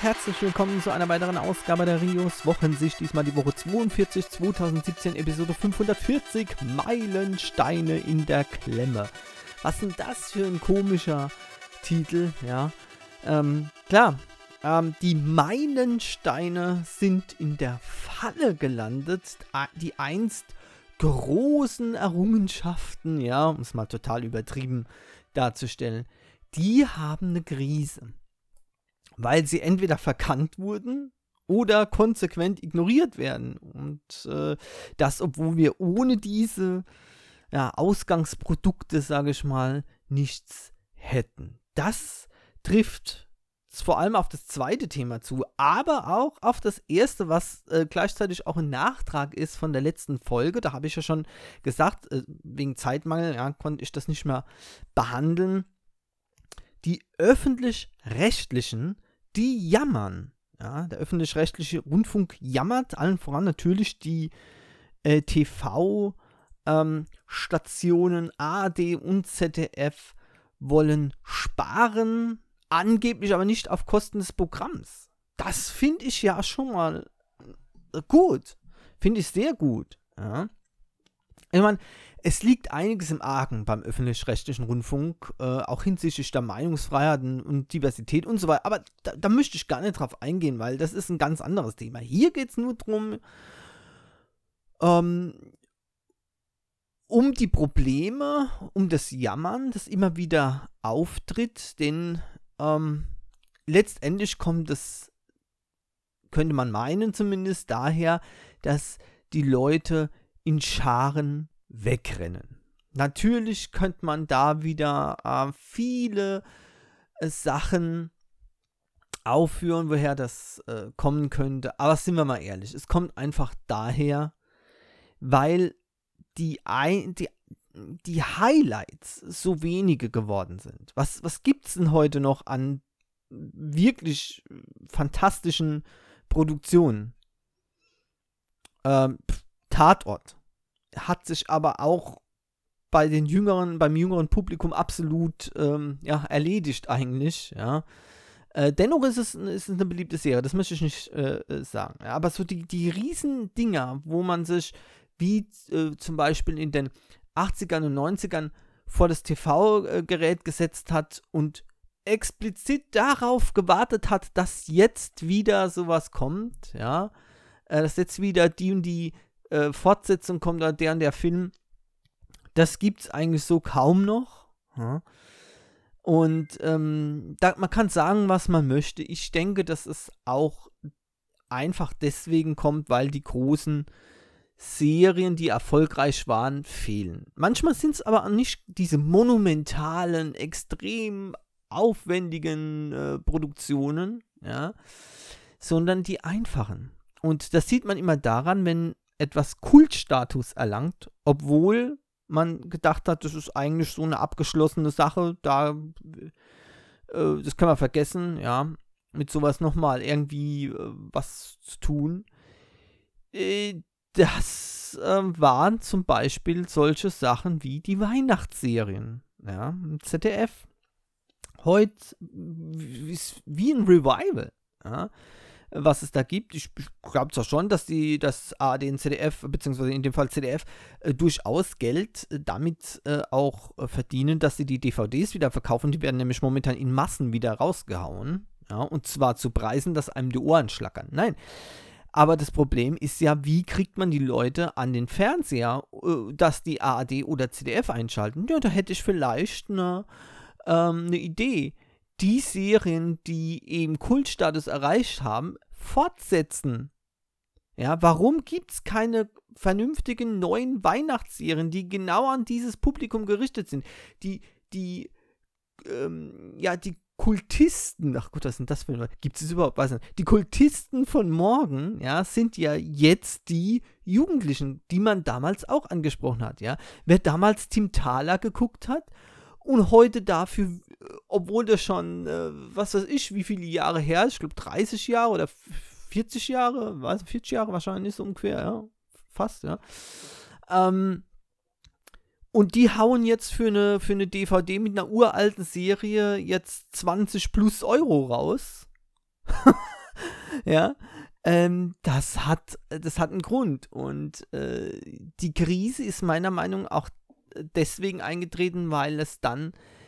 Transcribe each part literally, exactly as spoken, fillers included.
herzlich willkommen zu einer weiteren Ausgabe der Rios Wochensicht. Diesmal die Woche zweiundvierzig, zweitausendsiebzehn, Episode fünfhundertvierzig, Meilensteine in der Klemme. Was denn das für ein komischer Titel, ja. Ähm, klar, ähm, die Meilensteine sind in der Falle gelandet, die einst großen Errungenschaften, ja, um es mal total übertrieben darzustellen, die haben eine Krise. Weil sie entweder verkannt wurden oder konsequent ignoriert werden. Und äh, das, obwohl wir ohne diese ja, Ausgangsprodukte, sage ich mal, nichts hätten. Das trifft vor allem auf das zweite Thema zu, aber auch auf das erste, was äh, gleichzeitig auch ein Nachtrag ist von der letzten Folge. Da habe ich ja schon gesagt, äh, wegen Zeitmangel ja, konnte ich das nicht mehr behandeln. Die öffentlich-rechtlichen, die jammern. Ja, der öffentlich-rechtliche Rundfunk jammert, allen voran natürlich die äh, T V-Stationen ähm, A R D und Z D F wollen sparen, angeblich aber nicht auf Kosten des Programms. Das finde ich ja schon mal gut. Finde ich sehr gut. Ja. Ich meine, es liegt einiges im Argen beim öffentlich-rechtlichen Rundfunk, äh, auch hinsichtlich der Meinungsfreiheit und Diversität und so weiter. Aber da, da möchte ich gar nicht drauf eingehen, weil das ist ein ganz anderes Thema. Hier geht es nur darum, ähm, um die Probleme, um das Jammern, das immer wieder auftritt, denn ähm, letztendlich kommt es, könnte man meinen zumindest, daher, dass die Leute in Scharen wegrennen. Natürlich könnte man da wieder äh, viele äh, Sachen aufführen, woher das äh, kommen könnte. Aber sind wir mal ehrlich, es kommt einfach daher, weil die, ein, die, die Highlights so wenige geworden sind. Was, was gibt es denn heute noch an wirklich fantastischen Produktionen? Ähm, Tatort hat sich aber auch bei den jüngeren, beim jüngeren Publikum absolut ähm, ja, erledigt eigentlich, ja. Äh, dennoch ist es, ist es eine beliebte Serie, das möchte ich nicht äh, sagen. Ja, aber so die, die riesen Dinger, wo man sich wie äh, zum Beispiel in den achtzigern und neunzigern vor das T V-Gerät gesetzt hat und explizit darauf gewartet hat, dass jetzt wieder sowas kommt, ja, äh, dass jetzt wieder die und die Äh, Fortsetzung kommt oder der und der Film, das gibt's eigentlich so kaum noch. Ja. Und ähm, da, man kann sagen, was man möchte. Ich denke, dass es auch einfach deswegen kommt, weil die großen Serien, die erfolgreich waren, fehlen. Manchmal sind es aber nicht diese monumentalen, extrem aufwendigen äh, Produktionen, ja, sondern die einfachen. Und das sieht man immer daran, wenn etwas Kultstatus erlangt, obwohl man gedacht hat, das ist eigentlich so eine abgeschlossene Sache, da äh, das können wir vergessen, ja, mit sowas nochmal irgendwie äh, was zu tun. Äh, das äh, waren zum Beispiel solche Sachen wie die Weihnachtsserien, ja, im Z D F. Heute ist wie ein Revival, ja, was es da gibt. Ich glaube zwar schon, dass die das A R D und Z D F, beziehungsweise in dem Fall Z D F, äh, durchaus Geld äh, damit äh, auch äh, verdienen, dass sie die D V Ds wieder verkaufen. Die werden nämlich momentan in Massen wieder rausgehauen. Ja, und zwar zu Preisen, dass einem die Ohren schlackern. Nein. Aber das Problem ist ja, wie kriegt man die Leute an den Fernseher, äh, dass die A R D oder Z D F einschalten? Ja, da hätte ich vielleicht eine, ähm, eine Idee. Die Serien, die eben Kultstatus erreicht haben, fortsetzen. Ja, warum gibt es keine vernünftigen neuen Weihnachtsserien, die genau an dieses Publikum gerichtet sind? Die, die, ähm, ja, die Kultisten, ach Gott, was sind das für Leute? Gibt es überhaupt, weiß nicht. Die Kultisten von morgen, ja, sind ja jetzt die Jugendlichen, die man damals auch angesprochen hat, ja. Wer damals Tim Thaler geguckt hat und heute dafür, obwohl das schon, äh, was weiß ich, wie viele Jahre her ist, ich glaube dreißig Jahre oder vierzig Jahre, weiß vierzig Jahre wahrscheinlich so ungefähr, ja, fast, ja. Ähm, und die hauen jetzt für eine, für eine D V D mit einer uralten Serie jetzt zwanzig plus Euro raus. ja, ähm, das hat, das hat einen Grund. Und äh, die Krise ist meiner Meinung nach auch deswegen eingetreten, weil es dann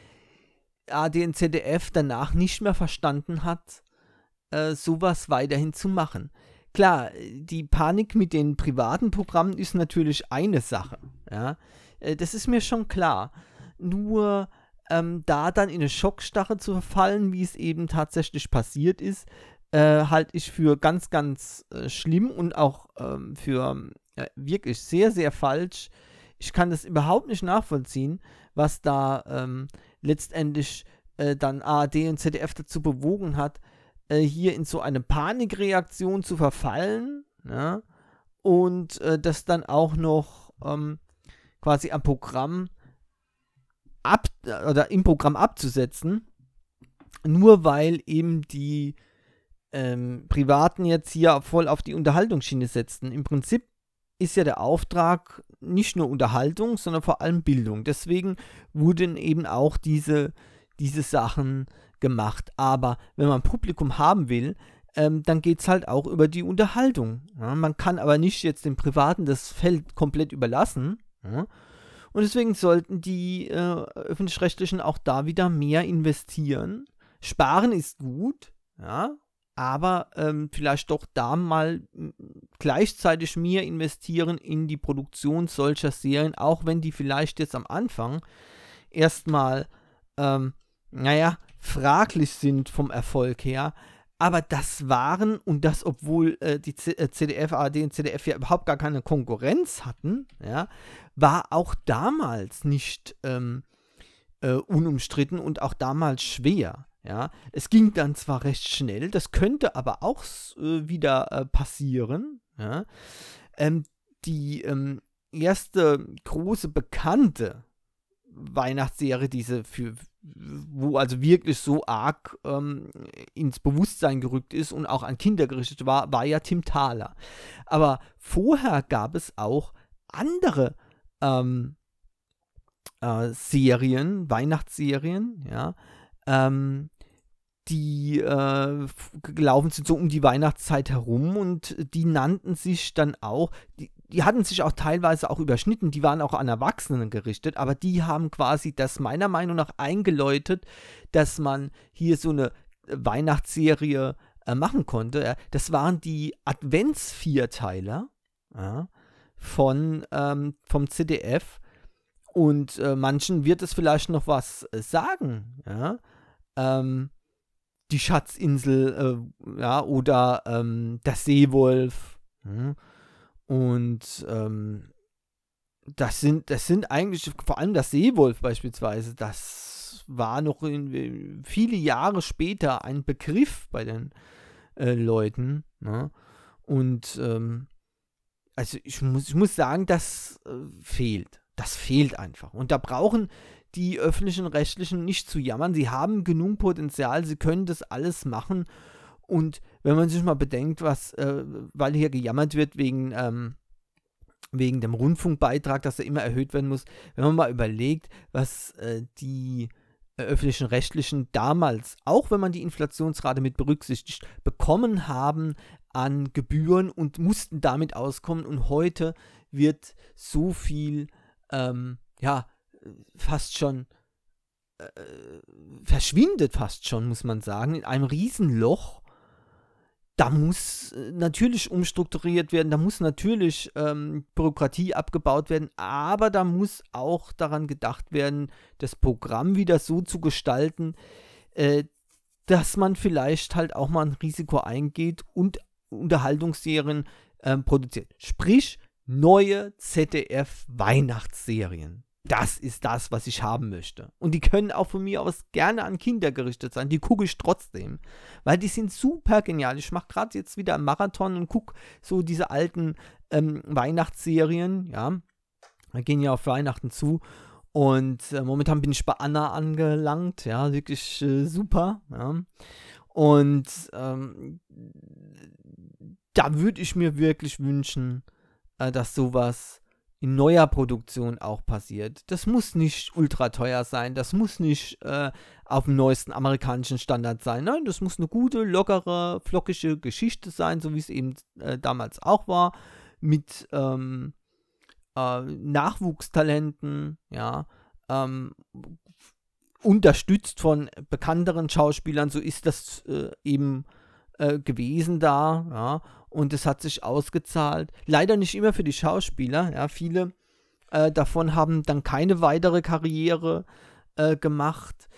A D und Z D F danach nicht mehr verstanden hat, äh, sowas weiterhin zu machen. Klar, die Panik mit den privaten Programmen ist natürlich eine Sache. Ja, äh, das ist mir schon klar. Nur ähm, da dann in eine Schockstarre zu verfallen, wie es eben tatsächlich passiert ist, äh, halte ich für ganz, ganz äh, schlimm und auch ähm, für äh, wirklich sehr, sehr falsch. Ich kann das überhaupt nicht nachvollziehen, was da ähm, letztendlich äh, dann A R D und Z D F dazu bewogen hat, äh, hier in so eine Panikreaktion zu verfallen, ja, und äh, das dann auch noch ähm, quasi am Programm ab oder im Programm abzusetzen, nur weil eben die ähm, Privaten jetzt hier voll auf die Unterhaltungsschiene setzten. Im Prinzip ist ja der Auftrag nicht nur Unterhaltung, sondern vor allem Bildung. Deswegen wurden eben auch diese, diese Sachen gemacht. Aber wenn man Publikum haben will, ähm, dann geht es halt auch über die Unterhaltung. Ja? Man kann aber nicht jetzt dem Privaten das Feld komplett überlassen. Ja? Und deswegen sollten die äh, Öffentlich-Rechtlichen auch da wieder mehr investieren. Sparen ist gut, ja, aber ähm, vielleicht doch da mal m, gleichzeitig mehr investieren in die Produktion solcher Serien, auch wenn die vielleicht jetzt am Anfang erstmal, ähm, naja, fraglich sind vom Erfolg her. Aber das waren, und das obwohl äh, die Z- äh, Z D F, A R D und Z D F ja überhaupt gar keine Konkurrenz hatten, ja, war auch damals nicht ähm, äh, unumstritten und auch damals schwer. Ja, es ging dann zwar recht schnell, das könnte aber auch äh, wieder äh, passieren. Ja. Ähm, die ähm, erste große bekannte Weihnachtsserie, diese für, wo also wirklich so arg ähm, ins Bewusstsein gerückt ist und auch an Kinder gerichtet war, war ja Tim Thaler. Aber vorher gab es auch andere ähm, äh, Serien, Weihnachtsserien, ja, ähm, die äh, gelaufen sind so um die Weihnachtszeit herum und die nannten sich dann auch, die, die hatten sich auch teilweise auch überschnitten, die waren auch an Erwachsenen gerichtet, aber die haben quasi das meiner Meinung nach eingeläutet, dass man hier so eine Weihnachtsserie äh, machen konnte. Ja. Das waren die Adventsvierteiler, ja, von, ähm, vom Z D F und äh, manchen wird es vielleicht noch was äh, sagen, ja, ähm, die Schatzinsel, äh, ja, oder ähm, der Seewolf. Hm? Und ähm, das sind, das sind eigentlich, vor allem das Seewolf beispielsweise, das war noch in, viele Jahre später ein Begriff bei den äh, Leuten. Ne? Und ähm, also ich muss, ich muss sagen, das äh, fehlt. Das fehlt einfach. Und da brauchen die öffentlichen Rechtlichen nicht zu jammern. Sie haben genug Potenzial, sie können das alles machen. Und wenn man sich mal bedenkt, was, äh, weil hier gejammert wird wegen, ähm, wegen dem Rundfunkbeitrag, dass er immer erhöht werden muss, wenn man mal überlegt, was äh, die äh, öffentlichen Rechtlichen damals, auch wenn man die Inflationsrate mit berücksichtigt, bekommen haben an Gebühren und mussten damit auskommen. Und heute wird so viel, ähm, ja, fast schon äh, verschwindet fast schon, muss man sagen, in einem Riesenloch. Da muss äh, natürlich umstrukturiert werden, da muss natürlich ähm, Bürokratie abgebaut werden, aber da muss auch daran gedacht werden, das Programm wieder so zu gestalten, äh, dass man vielleicht halt auch mal ein Risiko eingeht und Unterhaltungsserien ähm, produziert. Sprich, neue Z D F-Weihnachtsserien. Das ist das, was ich haben möchte. Und die können auch von mir aus gerne an Kinder gerichtet sein. Die gucke ich trotzdem. Weil die sind super genial. Ich mache gerade jetzt wieder einen Marathon und gucke so diese alten ähm, Weihnachtsserien. Ja, wir gehen ja auf Weihnachten zu. Und äh, momentan bin ich bei Anna angelangt. Ja, wirklich äh, super. Ja. Und ähm, da würde ich mir wirklich wünschen, äh, dass sowas in neuer Produktion auch passiert. Das muss nicht ultra teuer sein, das muss nicht äh, auf dem neuesten amerikanischen Standard sein. Nein, das muss eine gute, lockere, flockige Geschichte sein, so wie es eben äh, damals auch war, mit ähm, äh, Nachwuchstalenten, ja, ähm, unterstützt von bekannteren Schauspielern, so ist das äh, eben äh, gewesen da, ja, und es hat sich ausgezahlt. Leider nicht immer für die Schauspieler, ja, viele äh, davon haben dann keine weitere Karriere äh, gemacht.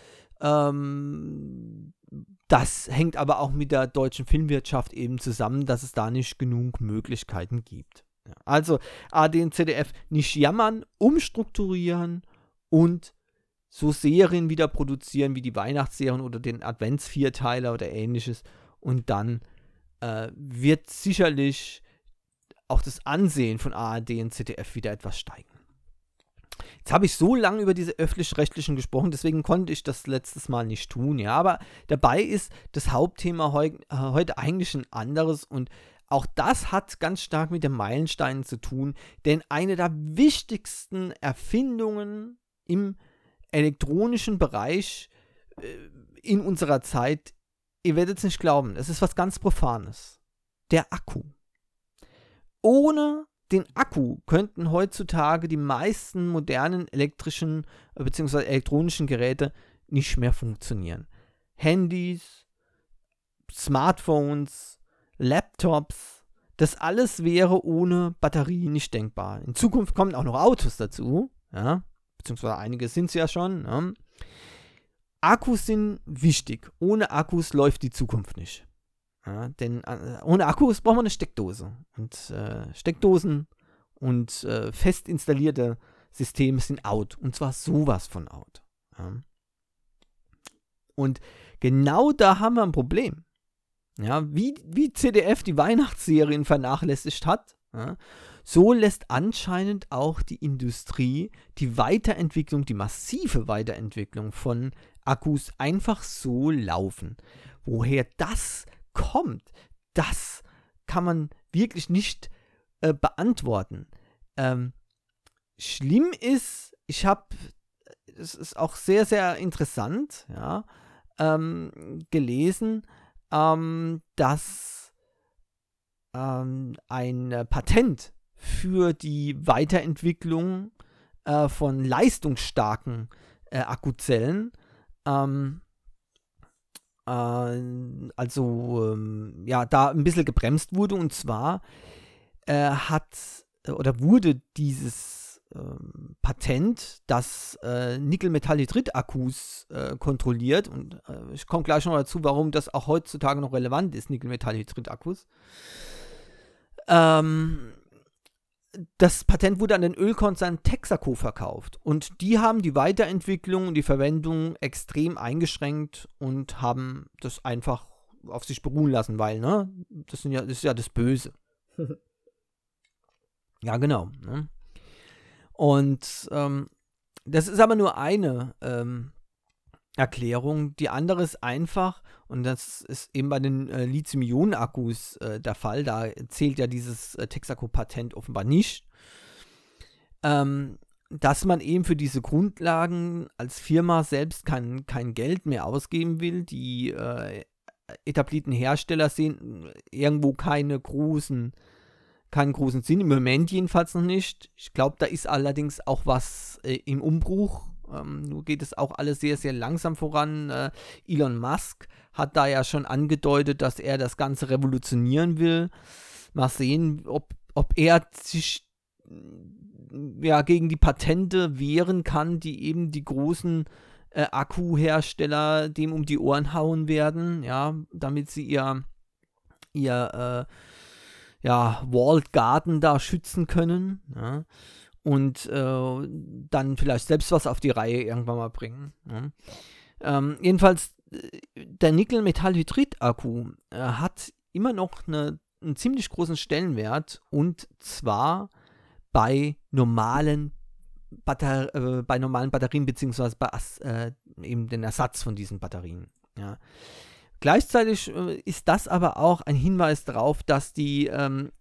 Ähm, das hängt aber auch mit der deutschen Filmwirtschaft eben zusammen, dass es da nicht genug Möglichkeiten gibt. Ja, also A D und Z D F nicht jammern, umstrukturieren und so Serien wieder produzieren wie die Weihnachtsserien oder den Adventsvierteiler oder ähnliches, und dann äh, wird sicherlich auch das Ansehen von A R D und Z D F wieder etwas steigen. Jetzt habe ich so lange über diese öffentlich-rechtlichen gesprochen, deswegen konnte ich das letztes Mal nicht tun, ja, aber dabei ist das Hauptthema heu, äh, heute eigentlich ein anderes, und auch das hat ganz stark mit den Meilensteinen zu tun, denn eine der wichtigsten Erfindungen im elektronischen Bereich äh, in unserer Zeit, ihr werdet es nicht glauben, es ist was ganz Profanes. Der Akku. Ohne den Akku könnten heutzutage die meisten modernen elektrischen äh, bzw. elektronischen Geräte nicht mehr funktionieren. Handys, Smartphones, Laptops, das alles wäre ohne Batterie nicht denkbar. In Zukunft kommen auch noch Autos dazu, ja, beziehungsweise einige sind es ja schon. Ja. Akkus sind wichtig. Ohne Akkus läuft die Zukunft nicht. Ja, denn äh, ohne Akkus braucht man eine Steckdose. Und äh, Steckdosen und äh, fest installierte Systeme sind out. Und zwar sowas von out. Ja. Und genau da haben wir ein Problem. Ja, wie, wie Z D F die Weihnachtsserien vernachlässigt hat, ja, so lässt anscheinend auch die Industrie die Weiterentwicklung, die massive Weiterentwicklung von Akkus einfach so laufen. Woher das kommt, das kann man wirklich nicht äh, beantworten. Ähm, schlimm ist, ich habe, es ist auch sehr, sehr interessant, ja, ähm, gelesen, ähm, dass ähm, ein äh, Patent für die Weiterentwicklung äh, von leistungsstarken äh, Akkuzellen ähm, äh, also ähm, ja, da ein bisschen gebremst wurde, und zwar äh, hat oder wurde dieses ähm, Patent, das äh, Nickel-Metallhydrid-Akkus äh, kontrolliert, und äh, ich komme gleich noch dazu, warum das auch heutzutage noch relevant ist, Nickel-Metallhydrid-Akkus. Ähm, das Patent wurde an den Ölkonzern Texaco verkauft, und die haben die Weiterentwicklung und die Verwendung extrem eingeschränkt und haben das einfach auf sich beruhen lassen, weil, ne, das, sind ja, das ist ja das Böse. Ja, genau. Ne? Und ähm, das ist aber nur eine ähm, Erklärung. Die andere ist einfach, und das ist eben bei den äh, Lithium-Ionen-Akkus äh, der Fall, da zählt ja dieses äh, Texaco-Patent offenbar nicht, ähm, dass man eben für diese Grundlagen als Firma selbst kein, kein Geld mehr ausgeben will. Die äh, etablierten Hersteller sehen irgendwo keine großen keinen großen Sinn, im Moment jedenfalls noch nicht. Ich glaube, da ist allerdings auch was äh, im Umbruch. Ähm, nur geht es auch alles sehr, sehr langsam voran. Äh, Elon Musk hat da ja schon angedeutet, dass er das Ganze revolutionieren will. Mal sehen, ob, ob er sich ja, gegen die Patente wehren kann, die eben die großen äh, Akkuhersteller dem um die Ohren hauen werden, ja, damit sie ihr, ihr äh, ja, Walled Garden da schützen können, ja, und äh, dann vielleicht selbst was auf die Reihe irgendwann mal bringen. Ja. Ähm, jedenfalls, der Nickel-Metallhydrid-Akku äh, hat immer noch eine, einen ziemlich großen Stellenwert, und zwar bei normalen, Batter- äh, bei normalen Batterien, beziehungsweise bei äh, eben den Ersatz von diesen Batterien. Ja. Gleichzeitig äh, ist das aber auch ein Hinweis darauf, dass die ähm,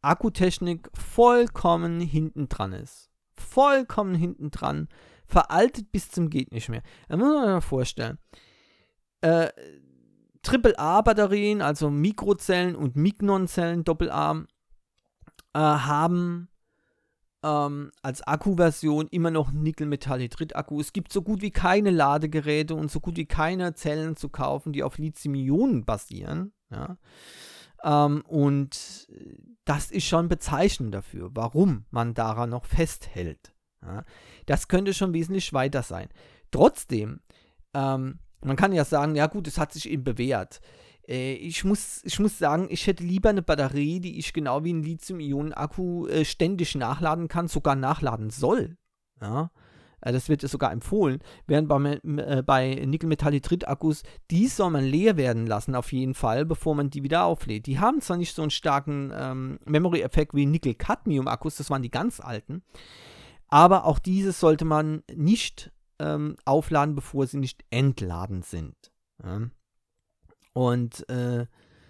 Akkutechnik vollkommen hinten dran ist. Vollkommen hinten dran. Veraltet bis zum geht nicht mehr. Da muss man sich mal vorstellen. Äh, Triple A-Batterien, also Mikrozellen und Mignonzellen, Doppel-A, äh, haben ähm, als Akkuversion immer noch Nickel-Metallhydrid-Akku. Es gibt so gut wie keine Ladegeräte und so gut wie keine Zellen zu kaufen, die auf Lithium-Ionen basieren. Ja. Ähm, und das ist schon bezeichnend dafür, warum man daran noch festhält. Ja. Das könnte schon wesentlich weiter sein. Trotzdem, ähm, man kann ja sagen, ja gut, es hat sich eben bewährt. Äh, ich, muss, ich muss sagen, ich hätte lieber eine Batterie, die ich genau wie ein Lithium-Ionen-Akku äh, ständig nachladen kann, sogar nachladen soll. Ja? Äh, das wird sogar empfohlen. Während bei, äh, bei Nickel-Metallhydrid-Akkus, die soll man leer werden lassen auf jeden Fall, bevor man die wieder auflädt. Die haben zwar nicht so einen starken ähm, Memory-Effekt wie Nickel-Cadmium-Akkus, das waren die ganz alten, aber auch diese sollte man nicht Ähm, aufladen, bevor sie nicht entladen sind. Ja. Und äh,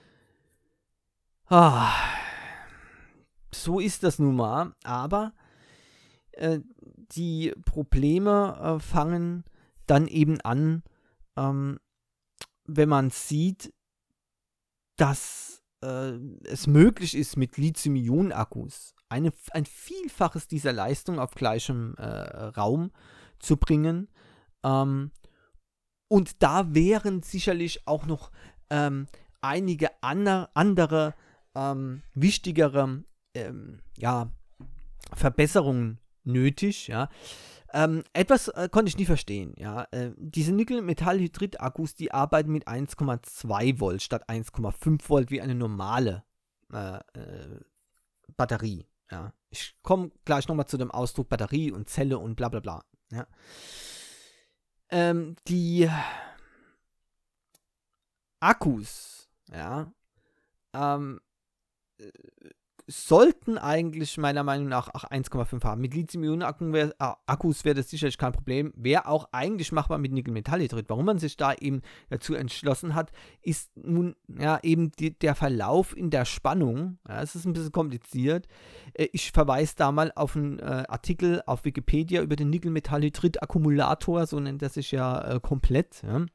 ah, so ist das nun mal. Aber äh, die Probleme äh, fangen dann eben an, ähm, wenn man sieht, dass äh, es möglich ist, mit Lithium-Ionen-Akkus eine, ein Vielfaches dieser Leistung auf gleichem äh, Raum zu bringen. Ähm, und da wären sicherlich auch noch ähm, einige ander, andere ähm, wichtigere ähm, ja, Verbesserungen nötig. Ja. Ähm, etwas äh, konnte ich nie verstehen. Ja. Äh, diese Nickel-Metallhydrid-Akkus, die arbeiten mit eins Komma zwei Volt statt eins Komma fünf Volt wie eine normale äh, äh, Batterie. Ja. Ich komme gleich nochmal zu dem Ausdruck Batterie und Zelle und bla bla bla. Ja. Ähm, die Akkus, ja, ähm, äh, sollten eigentlich meiner Meinung nach auch eins Komma fünf haben. Mit Lithium-Ionen-Akkus wäre äh, wär das sicherlich kein Problem. Wäre auch eigentlich machbar mit Nickel-Metallhydrid. Warum man sich da eben dazu entschlossen hat, ist nun ja eben die, der Verlauf in der Spannung. Ja, es ist ein bisschen kompliziert. Äh, ich verweise da mal auf einen äh, Artikel auf Wikipedia über den Nickel-Metallhydrid-Akkumulator, so nennt er sich ja äh, komplett. Ja.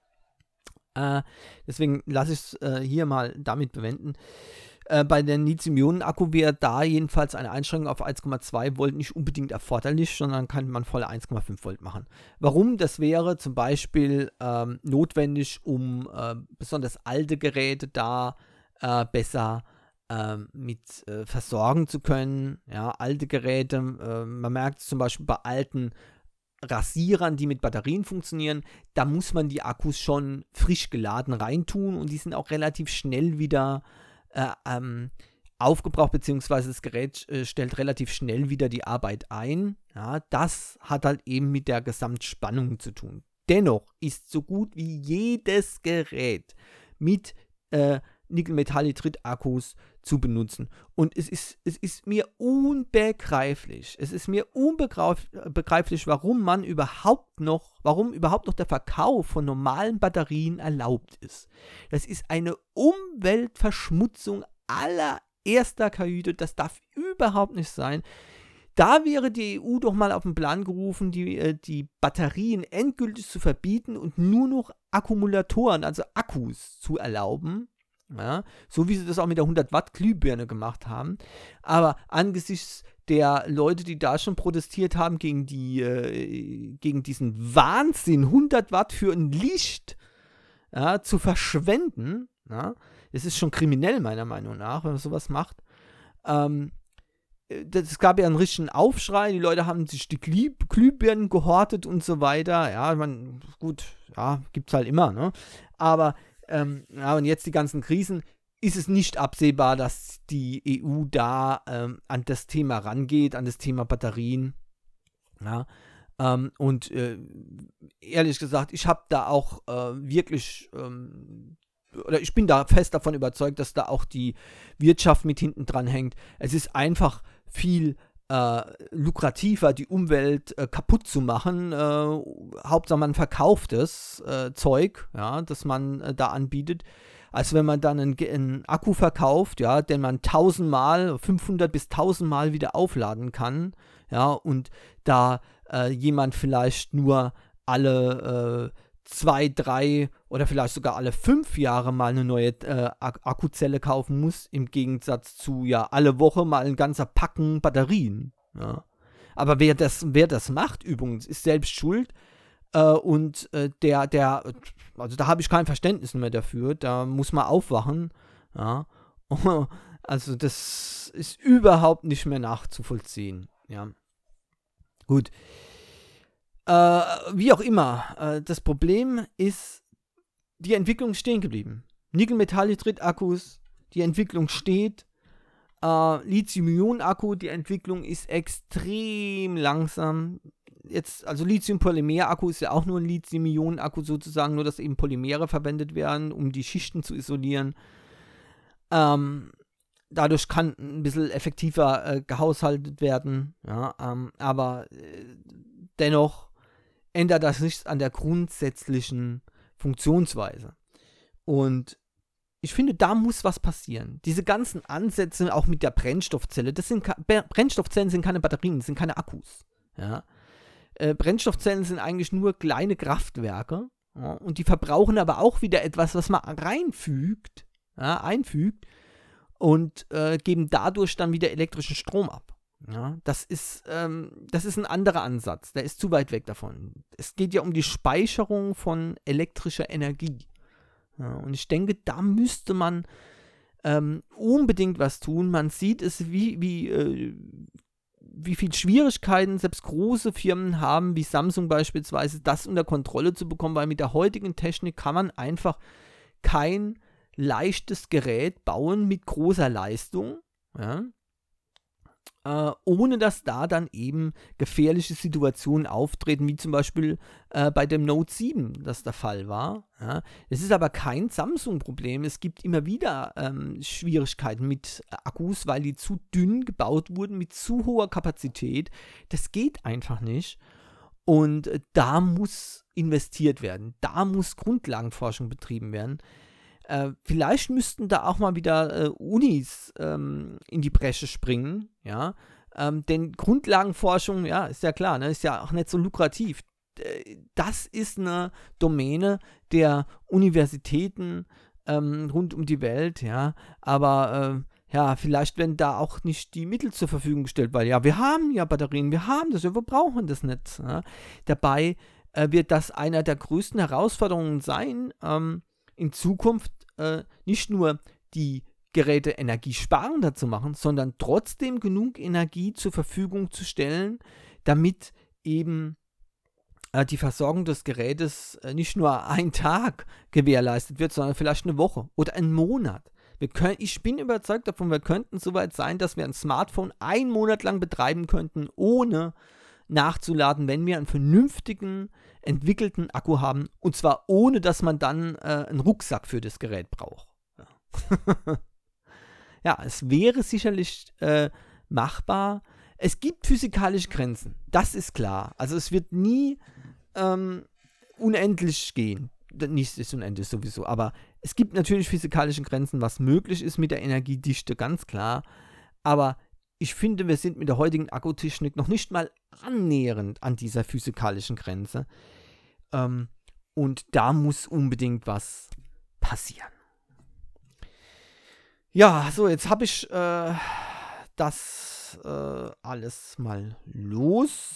Äh, deswegen lasse ich es äh, hier mal damit bewenden. Äh, bei den Lithium-Ionen-Akku wäre da jedenfalls eine Einschränkung auf eins Komma zwei Volt nicht unbedingt erforderlich, sondern kann man volle eins Komma fünf Volt machen. Warum? Das wäre zum Beispiel ähm, notwendig, um äh, besonders alte Geräte da äh, besser äh, mit äh, versorgen zu können. Ja, alte Geräte, äh, man merkt es zum Beispiel bei alten Rasierern, die mit Batterien funktionieren, da muss man die Akkus schon frisch geladen reintun und die sind auch relativ schnell wieder Äh, ähm, aufgebraucht, beziehungsweise das Gerät äh, stellt relativ schnell wieder die Arbeit ein. Ja, das hat halt eben mit der Gesamtspannung zu tun. Dennoch ist so gut wie jedes Gerät mit äh, Nickel-Metallhydrid-Akkus zu benutzen. Und es ist, es ist mir unbegreiflich, es ist mir unbegreiflich, warum man überhaupt noch, warum überhaupt noch der Verkauf von normalen Batterien erlaubt ist. Das ist eine Umweltverschmutzung allererster Kajüte, das darf überhaupt nicht sein. Da wäre die E U doch mal auf den Plan gerufen, die, die Batterien endgültig zu verbieten und nur noch Akkumulatoren, also Akkus, zu erlauben. Ja, so wie sie das auch mit der hundert Watt Glühbirne gemacht haben. Aber angesichts der Leute, die da schon protestiert haben gegen, die, äh, gegen diesen Wahnsinn, hundert Watt für ein Licht ja, zu verschwenden, ja, das ist schon kriminell meiner Meinung nach, wenn man sowas macht. Ähm, es gab ja einen richtigen Aufschrei, die Leute haben sich die Glüh- Glühbirnen gehortet und so weiter. Ja, man, gut, ja, gibt's halt immer, ne? Aber Ähm, ja, und jetzt die ganzen Krisen, ist es nicht absehbar, dass die E U da ähm, an das Thema rangeht, an das Thema Batterien. Ja, ähm, und äh, ehrlich gesagt, ich habe da auch äh, wirklich, ähm, oder ich bin da fest davon überzeugt, dass da auch die Wirtschaft mit hinten dran hängt. Es ist einfach viel Äh, lukrativer, die Umwelt äh, kaputt zu machen. Äh, Hauptsache man verkauft das äh, Zeug, ja, das man äh, da anbietet, als wenn man dann einen, einen Akku verkauft, ja, den man tausendmal, fünfhundert bis tausendmal wieder aufladen kann, ja, und da äh, jemand vielleicht nur alle äh, zwei, drei oder vielleicht sogar alle fünf Jahre mal eine neue äh, Akkuzelle kaufen muss, im Gegensatz zu, ja, alle Woche mal ein ganzer Packen Batterien, ja. Aber wer das, wer das macht übrigens, ist selbst schuld. Äh, und äh, der, der, also da habe ich kein Verständnis mehr dafür. Da muss man aufwachen. Ja. Also das ist überhaupt nicht mehr nachzuvollziehen. Ja. Gut. Äh, wie auch immer, äh, das Problem ist, die Entwicklung ist stehen geblieben. Nickel-Metallhydrid-Akkus, die Entwicklung steht. Uh, Lithium-Ionen-Akku, die Entwicklung ist extrem langsam. Jetzt, also Lithium-Polymer-Akku ist ja auch nur ein Lithium-Ionen-Akku sozusagen, nur dass eben Polymere verwendet werden, um die Schichten zu isolieren. Ähm, dadurch kann ein bisschen effektiver äh, gehaushaltet werden, ja, ähm, aber äh, dennoch ändert das nichts an der grundsätzlichen Funktionsweise. Und ich finde, da muss was passieren. Diese ganzen Ansätze, auch mit der Brennstoffzelle, das sind Brennstoffzellen sind keine Batterien, das sind keine Akkus. Ja. Äh, Brennstoffzellen sind eigentlich nur kleine Kraftwerke, ja, und die verbrauchen aber auch wieder etwas, was man reinfügt, ja, einfügt und äh, geben dadurch dann wieder elektrischen Strom ab. Ja. Das ist, ähm, das ist ein anderer Ansatz, der ist zu weit weg davon. Es geht ja um die Speicherung von elektrischer Energie. Ja, und ich denke, da müsste man ähm, unbedingt was tun. Man sieht es, wie, wie, äh, wie viel Schwierigkeiten selbst große Firmen haben, wie Samsung beispielsweise, das unter Kontrolle zu bekommen, weil mit der heutigen Technik kann man einfach kein leichtes Gerät bauen mit großer Leistung, ja, äh, ohne dass da dann eben gefährliche Situationen auftreten, wie zum Beispiel äh, bei dem Note sieben das der Fall war. Ja. Es ist aber kein Samsung-Problem. Es gibt immer wieder ähm, Schwierigkeiten mit Akkus, weil die zu dünn gebaut wurden, mit zu hoher Kapazität. Das geht einfach nicht. Und äh, da muss investiert werden. Da muss Grundlagenforschung betrieben werden. Äh, vielleicht müssten da auch mal wieder äh, Unis ähm, in die Bresche springen, ja, ähm, denn Grundlagenforschung, ja, ist ja klar, ne, ist ja auch nicht so lukrativ. Das ist eine Domäne der Universitäten ähm, rund um die Welt, ja, aber äh, ja, vielleicht werden da auch nicht die Mittel zur Verfügung gestellt, weil ja, wir haben ja Batterien, wir haben das, ja, wir brauchen das nicht. Ja. Dabei äh, wird das einer der größten Herausforderungen sein, ähm, in Zukunft äh, nicht nur die Geräte energiesparender zu machen, sondern trotzdem genug Energie zur Verfügung zu stellen, damit eben äh, die Versorgung des Gerätes äh, nicht nur einen Tag gewährleistet wird, sondern vielleicht eine Woche oder einen Monat. Wir können, ich bin überzeugt davon, wir könnten so weit sein, dass wir ein Smartphone einen Monat lang betreiben könnten, ohne nachzuladen, wenn wir einen vernünftigen, entwickelten Akku haben, und zwar ohne, dass man dann äh, einen Rucksack für das Gerät braucht. Ja, ja, es wäre sicherlich äh, machbar. Es gibt physikalische Grenzen, das ist klar. Also es wird nie ähm, unendlich gehen. Nichts ist unendlich sowieso, aber es gibt natürlich physikalische Grenzen, was möglich ist mit der Energiedichte, ganz klar. Aber ich finde, wir sind mit der heutigen Akkutechnik noch nicht mal annähernd an dieser physikalischen Grenze. Ähm, und da muss unbedingt was passieren. Ja, so, jetzt habe ich äh, das äh, alles mal los.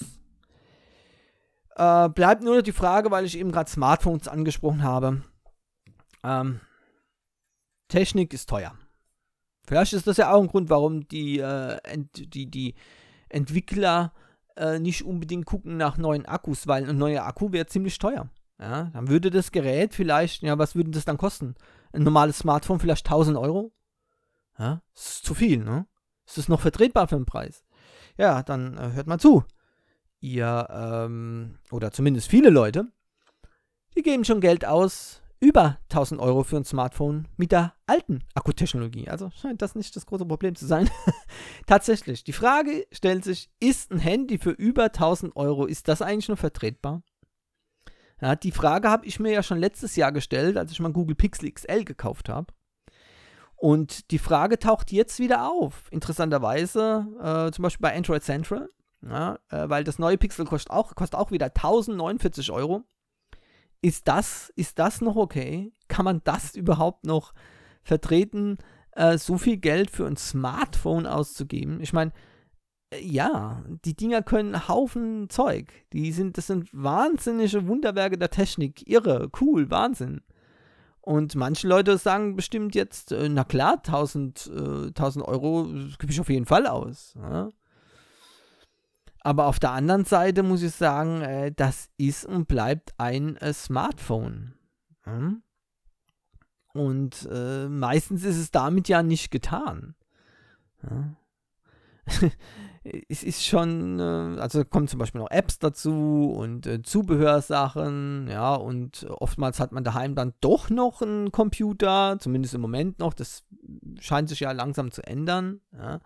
Äh, bleibt nur noch die Frage, weil ich eben gerade Smartphones angesprochen habe. Ähm, Technik ist teuer. Vielleicht ist das ja auch ein Grund, warum die, äh, ent, die, die Entwickler äh, nicht unbedingt gucken nach neuen Akkus, weil ein neuer Akku wäre ziemlich teuer. Ja, dann würde das Gerät vielleicht, ja, was würde das dann kosten? Ein normales Smartphone vielleicht tausend Euro? Ja, das ist zu viel, ne? Ist das noch vertretbar für den Preis? Ja, dann äh, hört mal zu. Ihr, ähm, oder zumindest viele Leute, die geben schon Geld aus, über tausend Euro für ein Smartphone mit der alten Akkutechnologie. Also scheint das nicht das große Problem zu sein. Tatsächlich, die Frage stellt sich, ist ein Handy für über tausend Euro, ist das eigentlich noch vertretbar? Ja, die Frage habe ich mir ja schon letztes Jahr gestellt, als ich mal Google Pixel X L gekauft habe. Und die Frage taucht jetzt wieder auf. Interessanterweise, äh, zum Beispiel bei Android Central, ja, äh, weil das neue Pixel kostet auch, kostet auch wieder tausendneunundvierzig Euro. Ist das, ist das noch okay? Kann man das überhaupt noch vertreten, äh, so viel Geld für ein Smartphone auszugeben? Ich meine, äh, ja, die Dinger können einen Haufen Zeug. Die sind, das sind wahnsinnige Wunderwerke der Technik. Irre, cool, Wahnsinn. Und manche Leute sagen bestimmt jetzt, äh, na klar, tausend, äh, tausend Euro gebe ich auf jeden Fall aus. Ja? Aber auf der anderen Seite muss ich sagen, äh, das ist und bleibt ein äh, Smartphone. Ja? Und äh, meistens ist es damit ja nicht getan. Ja? Es ist schon, äh, also kommen zum Beispiel noch Apps dazu und äh, Zubehörsachen, ja, und oftmals hat man daheim dann doch noch einen Computer, zumindest im Moment noch, das scheint sich ja langsam zu ändern, ja.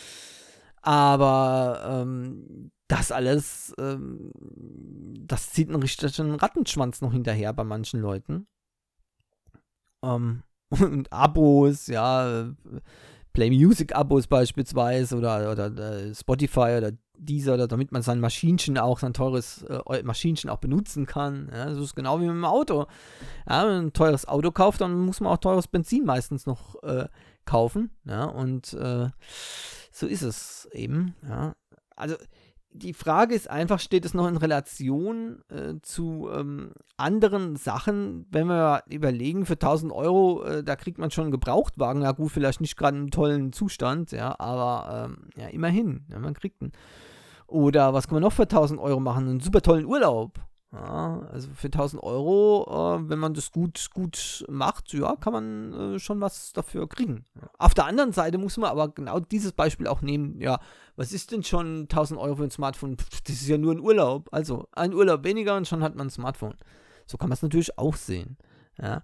Aber ähm, das alles, ähm, das zieht einen richtigen Rattenschwanz noch hinterher bei manchen Leuten. Ähm, und Abos, ja, Play Music Abos beispielsweise oder, oder, oder Spotify oder Deezer, oder damit man sein Maschinchen auch, sein teures äh, Maschinchen auch benutzen kann. Ja, das ist genau wie mit dem Auto. Ja, wenn man ein teures Auto kauft, dann muss man auch teures Benzin meistens noch äh, kaufen. Ja, und äh, so ist es eben. Ja. Also die Frage ist einfach, steht es noch in Relation äh, zu ähm, anderen Sachen, wenn wir überlegen, für tausend Euro, äh, da kriegt man schon einen Gebrauchtwagen, ja gut, vielleicht nicht gerade im tollen Zustand, ja, aber ähm, ja, immerhin, ja, man kriegt einen. Oder was kann man noch für tausend Euro machen? Einen super tollen Urlaub. Ja, also für tausend Euro, äh, wenn man das gut, gut macht, ja, kann man äh, schon was dafür kriegen. Ja. Auf der anderen Seite muss man aber genau dieses Beispiel auch nehmen, ja, was ist denn schon tausend Euro für ein Smartphone? Pff, das ist ja nur ein Urlaub. Also ein Urlaub weniger und schon hat man ein Smartphone. So kann man es natürlich auch sehen. Ja.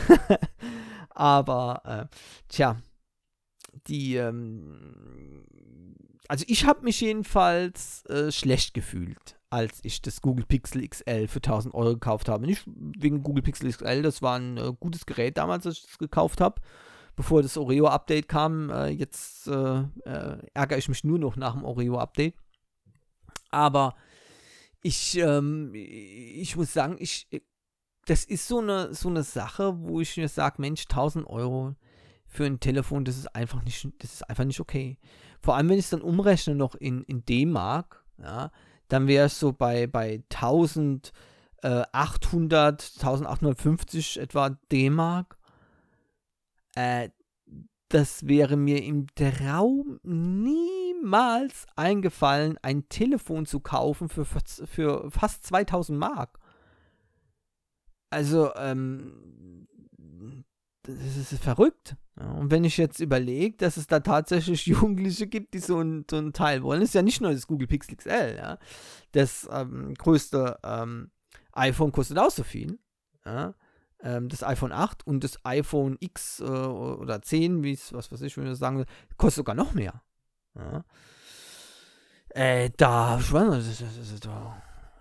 Aber, äh, tja, die, ähm, also ich habe mich jedenfalls äh, schlecht gefühlt, als ich das Google Pixel X L für tausend Euro gekauft habe. Nicht wegen Google Pixel X L, das war ein äh, gutes Gerät damals, als ich das gekauft habe, bevor das Oreo-Update kam. Äh, jetzt äh, äh, ärgere ich mich nur noch nach dem Oreo-Update. Aber ich, ähm, ich muss sagen, ich, das ist so eine, so eine Sache, wo ich mir sage, Mensch, tausend Euro für ein Telefon, das ist einfach nicht, das ist einfach nicht okay. Vor allem, wenn ich es dann umrechne noch in, in D-Mark, ja, dann wäre es so bei, bei eintausendachthundert, eintausendachthundertfünfzig etwa D-Mark. Äh, das wäre mir im Traum niemals eingefallen, ein Telefon zu kaufen für, für fast zweitausend Mark. Also, ähm, das ist verrückt. Ja, und wenn ich jetzt überlege, dass es da tatsächlich Jugendliche gibt, die so ein, so ein Teil wollen, ist ja nicht nur das Google Pixel X L, ja. Das ähm, größte ähm, iPhone kostet auch so viel. Ja. Ähm, das iPhone acht und das iPhone X äh, oder zehn, wie es, was weiß ich, wenn ich sagen will, kostet sogar noch mehr. Ja. Äh, da, ich weiß nicht, das, das, das, da,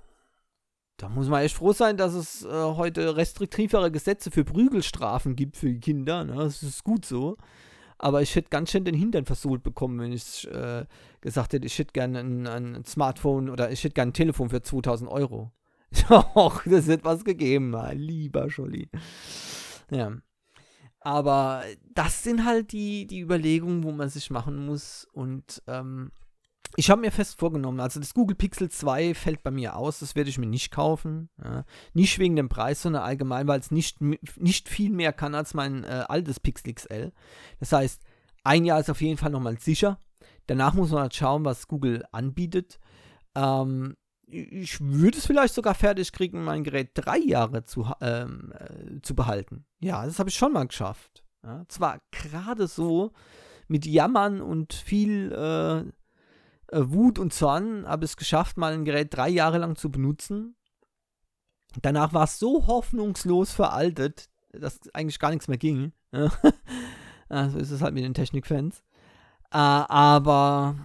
da muss man echt froh sein, dass es äh, heute restriktivere Gesetze für Prügelstrafen gibt für die Kinder. Ne? Das ist gut so. Aber ich hätte ganz schön den Hintern versohlt bekommen, wenn ich äh, gesagt hätte, ich hätte gerne ein, ein Smartphone oder ich hätte gerne ein Telefon für zweitausend Euro. Doch, das hätte was gegeben, mein lieber Scholli. Ja. Aber das sind halt die, die Überlegungen, wo man sich machen muss. Und ähm, ich habe mir fest vorgenommen, also das Google Pixel zwei fällt bei mir aus, das werde ich mir nicht kaufen. Ja. Nicht wegen dem Preis, sondern allgemein, weil es nicht, nicht viel mehr kann als mein äh, altes Pixel X L. Das heißt, ein Jahr ist auf jeden Fall nochmal sicher. Danach muss man halt schauen, was Google anbietet. Ähm, ich würde es vielleicht sogar fertig kriegen, mein Gerät drei Jahre zu, ähm, äh, zu behalten. Ja, das habe ich schon mal geschafft. Ja. Zwar gerade so mit Jammern und viel äh, Wut und Zorn habe ich es geschafft, mal ein Gerät drei Jahre lang zu benutzen. Danach war es so hoffnungslos veraltet, dass eigentlich gar nichts mehr ging. Ja, so ist es halt mit den Technikfans. Äh, aber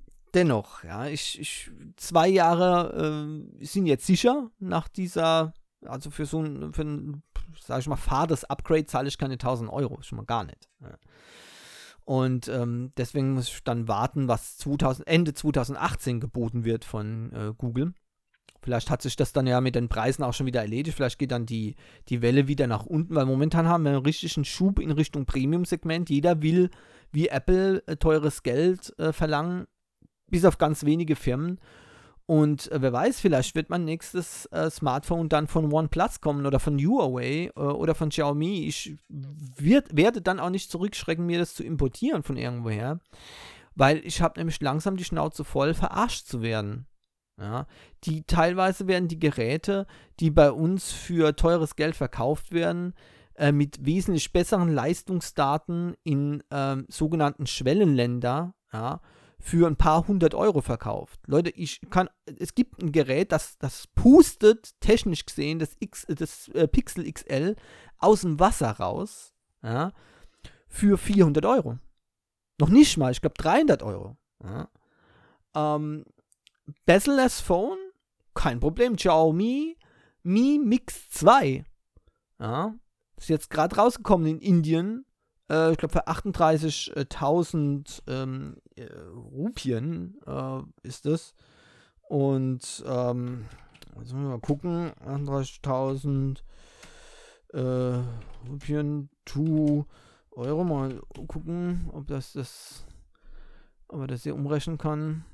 dennoch, ja, ich, ich zwei Jahre äh, sind jetzt sicher nach dieser Also für so ein, für ein, sag ich mal, fades Upgrade zahle ich keine tausend Euro, schon mal gar nicht. Ja. Und ähm, deswegen muss ich dann warten, was zweitausend, Ende zwanzig achtzehn geboten wird von äh, Google. Vielleicht hat sich das dann ja mit den Preisen auch schon wieder erledigt. Vielleicht geht dann die, die Welle wieder nach unten, weil momentan haben wir einen richtigen Schub in Richtung Premium-Segment. Jeder will wie Apple äh, teures Geld äh, verlangen, bis auf ganz wenige Firmen. Und äh, wer weiß, vielleicht wird mein nächstes äh, Smartphone dann von OnePlus kommen oder von Huawei äh, oder von Xiaomi. Ich wird, werde dann auch nicht zurückschrecken, mir das zu importieren von irgendwoher, weil ich habe nämlich langsam die Schnauze voll, verarscht zu werden. Ja, die teilweise werden die Geräte, die bei uns für teures Geld verkauft werden, äh, mit wesentlich besseren Leistungsdaten in äh, sogenannten Schwellenländer, ja, für ein paar hundert Euro verkauft. Leute, ich kann, es gibt ein Gerät, das, das pustet, technisch gesehen, das, X, das äh, Pixel X L aus dem Wasser raus, ja, für vierhundert Euro. Noch nicht mal, ich glaube dreihundert Euro. Ja. Ähm, Bezel-less Phone, kein Problem. Xiaomi Mi Mix zwei. Ja, ist jetzt gerade rausgekommen in Indien. Äh, ich glaube für achtunddreißigtausend ähm, äh, Rupien äh, ist das. Und ähm, jetzt müssen wir mal gucken. achtunddreißigtausend äh, Rupien to Euro. Mal gucken, ob das das, ob man das hier umrechnen kann.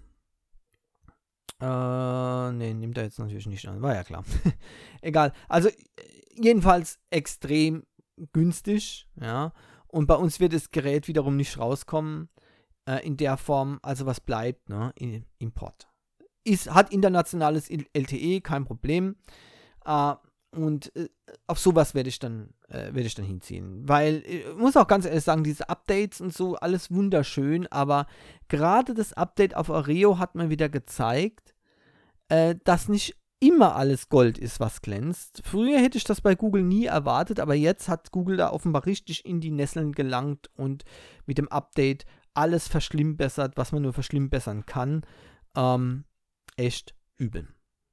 Äh, ne, nimmt er jetzt natürlich nicht an. War ja klar. Egal. Also, jedenfalls extrem günstig, ja. Und bei uns wird das Gerät wiederum nicht rauskommen äh, in der Form, also was bleibt, ne, in Import. Ist, hat internationales L T E, kein Problem. Äh, und äh, auf sowas werde ich dann äh, werde ich dann hinziehen. Weil, ich muss auch ganz ehrlich sagen, diese Updates und so, alles wunderschön, aber gerade das Update auf Oreo hat mir wieder gezeigt, äh, dass nicht immer alles Gold ist, was glänzt. Früher hätte ich das bei Google nie erwartet, aber jetzt hat Google da offenbar richtig in die Nesseln gelangt und mit dem Update alles verschlimmbessert, was man nur verschlimmbessern kann. Ähm, echt übel.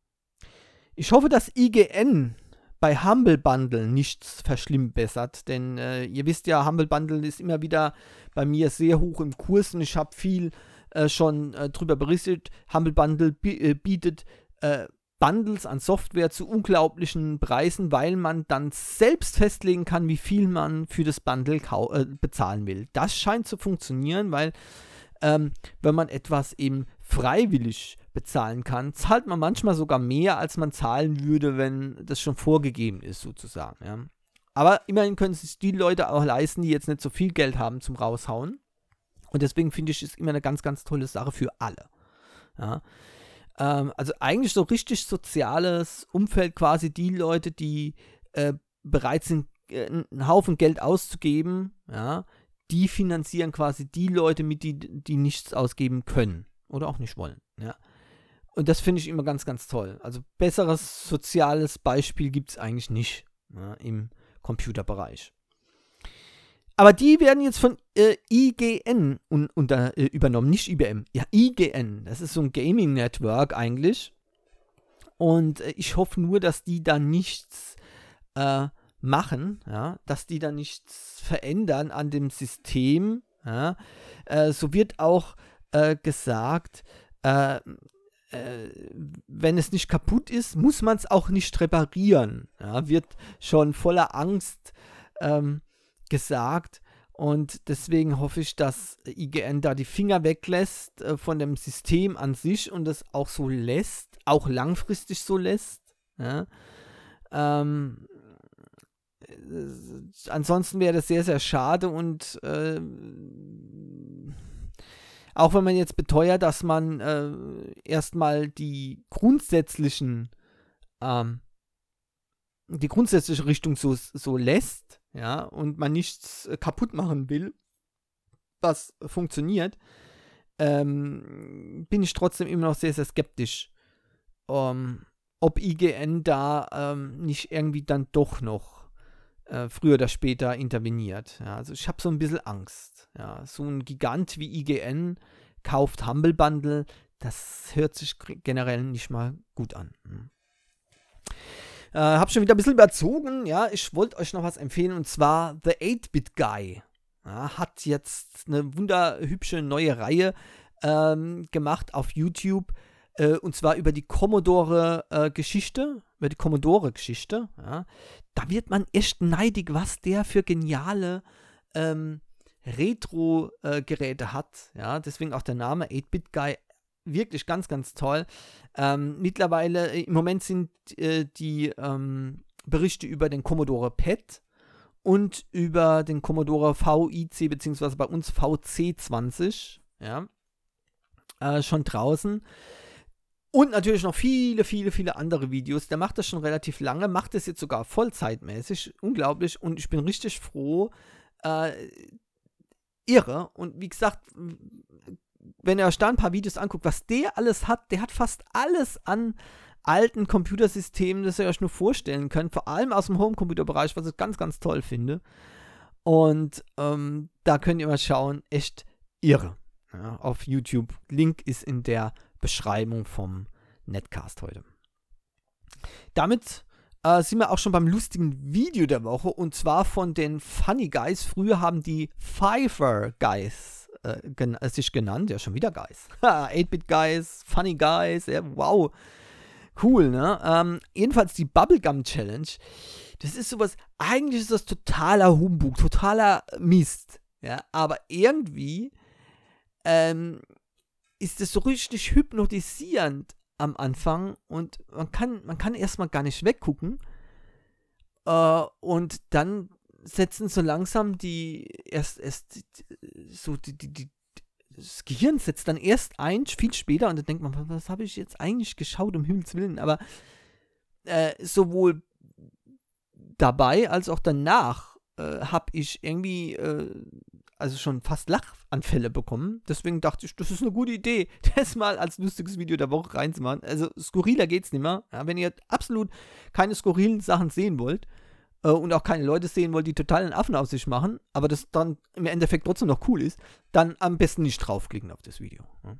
Ich hoffe, dass I G N bei Humble Bundle nichts verschlimmbessert, denn äh, ihr wisst ja, Humble Bundle ist immer wieder bei mir sehr hoch im Kurs und ich habe viel äh, schon äh, drüber berichtet. Humble Bundle bi- äh, bietet äh, Bundles an Software zu unglaublichen Preisen, weil man dann selbst festlegen kann, wie viel man für das Bundle kau- äh, bezahlen will. Das scheint zu funktionieren, weil ähm, wenn man etwas eben freiwillig bezahlen kann, zahlt man manchmal sogar mehr, als man zahlen würde, wenn das schon vorgegeben ist, sozusagen. Ja. Aber immerhin können sich die Leute auch leisten, die jetzt nicht so viel Geld haben zum Raushauen. Und deswegen finde ich es immer eine ganz, ganz tolle Sache für alle. Ja. Ähm, also eigentlich so richtig soziales Umfeld, quasi die Leute, die äh, bereit sind, äh, einen Haufen Geld auszugeben, ja, die finanzieren quasi die Leute mit, die, die nichts ausgeben können oder auch nicht wollen. Ja. Und das finde ich immer ganz, ganz toll. Also besseres soziales Beispiel gibt es eigentlich nicht, ja, im Computerbereich. Aber die werden jetzt von äh, I G N un- unter, äh, übernommen, nicht I B M. Ja, I G N, das ist so ein Gaming-Network eigentlich. Und äh, ich hoffe nur, dass die da nichts äh, machen, ja, dass die da nichts verändern an dem System. Ja. Äh, so wird auch äh, gesagt, äh, äh, wenn es nicht kaputt ist, muss man es auch nicht reparieren. Ja, wird schon voller Angst ähm, gesagt. Und deswegen hoffe ich, dass I G N da die Finger weglässt äh, von dem System an sich und das auch so lässt, auch langfristig so lässt. Ja. Ähm, äh, ansonsten wäre das sehr, sehr schade und äh, auch wenn man jetzt beteuert, dass man äh, erstmal die grundsätzlichen ähm, die grundsätzliche Richtung so, so lässt, ja, und man nichts äh, kaputt machen will, was funktioniert, ähm, bin ich trotzdem immer noch sehr, sehr skeptisch, ähm, ob I G N da ähm, nicht irgendwie dann doch noch äh, früher oder später interveniert. Ja, also ich habe so ein bisschen Angst. Ja, so ein Gigant wie I G N kauft Humble Bundle, das hört sich generell nicht mal gut an. Hm. Äh, hab schon wieder ein bisschen überzogen, ja. Ich wollte euch noch was empfehlen, und zwar The eight-Bit Guy. Ja, hat jetzt eine wunderhübsche neue Reihe ähm, gemacht auf YouTube. Äh, und zwar über die Commodore-Geschichte. Äh, über die Commodore-Geschichte. Ja. Da wird man echt neidig, was der für geniale ähm, Retro-Geräte äh, hat. Ja. Deswegen auch der Name eight-Bit Guy. Wirklich ganz, ganz toll. Ähm, mittlerweile, im Moment sind äh, die ähm, Berichte über den Commodore P E T und über den Commodore V I C, beziehungsweise bei uns V C zwanzig, ja, äh, schon draußen. Und natürlich noch viele, viele, viele andere Videos. Der macht das schon relativ lange, macht das jetzt sogar vollzeitmäßig. Unglaublich. Und ich bin richtig froh. Äh, irre. Und wie gesagt, wenn ihr euch da ein paar Videos anguckt, was der alles hat, der hat fast alles an alten Computersystemen, das ihr euch nur vorstellen könnt, vor allem aus dem Homecomputer-Bereich, was ich ganz, ganz toll finde. Und ähm, da könnt ihr mal schauen, echt irre. Ja, auf YouTube. Link ist in der Beschreibung vom Netcast heute. Damit äh, sind wir auch schon beim lustigen Video der Woche, und zwar von den Funny Guys. Früher haben die Pfeiffer Guys äh, gen- äh, sich genannt, ja schon wieder Guys. eight-Bit Guys, Funny Guys, ja, wow. Cool, ne? Ähm, jedenfalls die Bubblegum Challenge. Das ist sowas, eigentlich ist das totaler Humbug, totaler Mist. Ja, aber irgendwie ähm, ist das so richtig hypnotisierend am Anfang, und man kann, man kann erstmal gar nicht weggucken. Äh, und dann setzen so langsam die, erst, erst so die, die, die, das Gehirn setzt dann erst ein, viel später, und dann denkt man, was habe ich jetzt eigentlich geschaut, um Himmels Willen, aber äh, sowohl dabei als auch danach äh, habe ich irgendwie äh, also schon fast Lachanfälle bekommen. Deswegen dachte ich, das ist eine gute Idee, das mal als lustiges Video der Woche reinzumachen. Also skurriler geht's nicht mehr. Ja, wenn ihr absolut keine skurrilen Sachen sehen wollt äh, und auch keine Leute sehen wollt, die totalen Affen auf sich machen, aber das dann im Endeffekt trotzdem noch cool ist, dann am besten nicht draufklicken auf das Video. Ja.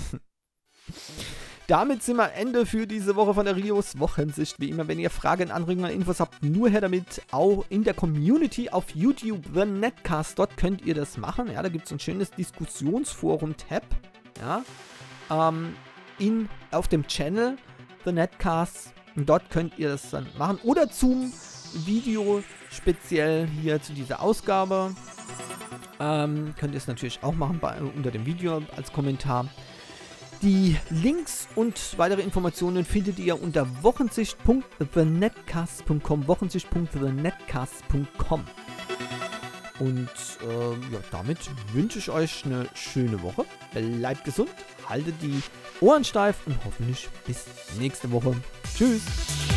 Damit sind wir am Ende für diese Woche von der Rios Wochensicht. Wie immer, wenn ihr Fragen, Anregungen, Infos habt, nur her damit. Auch in der Community auf YouTube, The Netcast, dort könnt ihr das machen. Ja, da gibt es ein schönes Diskussionsforum-Tab. Ja, ähm, in, auf dem Channel The Netcast. Und dort könnt ihr das dann machen. Oder zum Video speziell hier zu dieser Ausgabe. Ähm, könnt ihr es natürlich auch machen bei, unter dem Video als Kommentar. Die Links und weitere Informationen findet ihr unter wochensicht punkt the netcast punkt com, wochensicht punkt the netcast punkt com. Und äh, ja, damit wünsche ich euch eine schöne Woche. Bleibt gesund, haltet die Ohren steif und hoffentlich bis nächste Woche. Tschüss!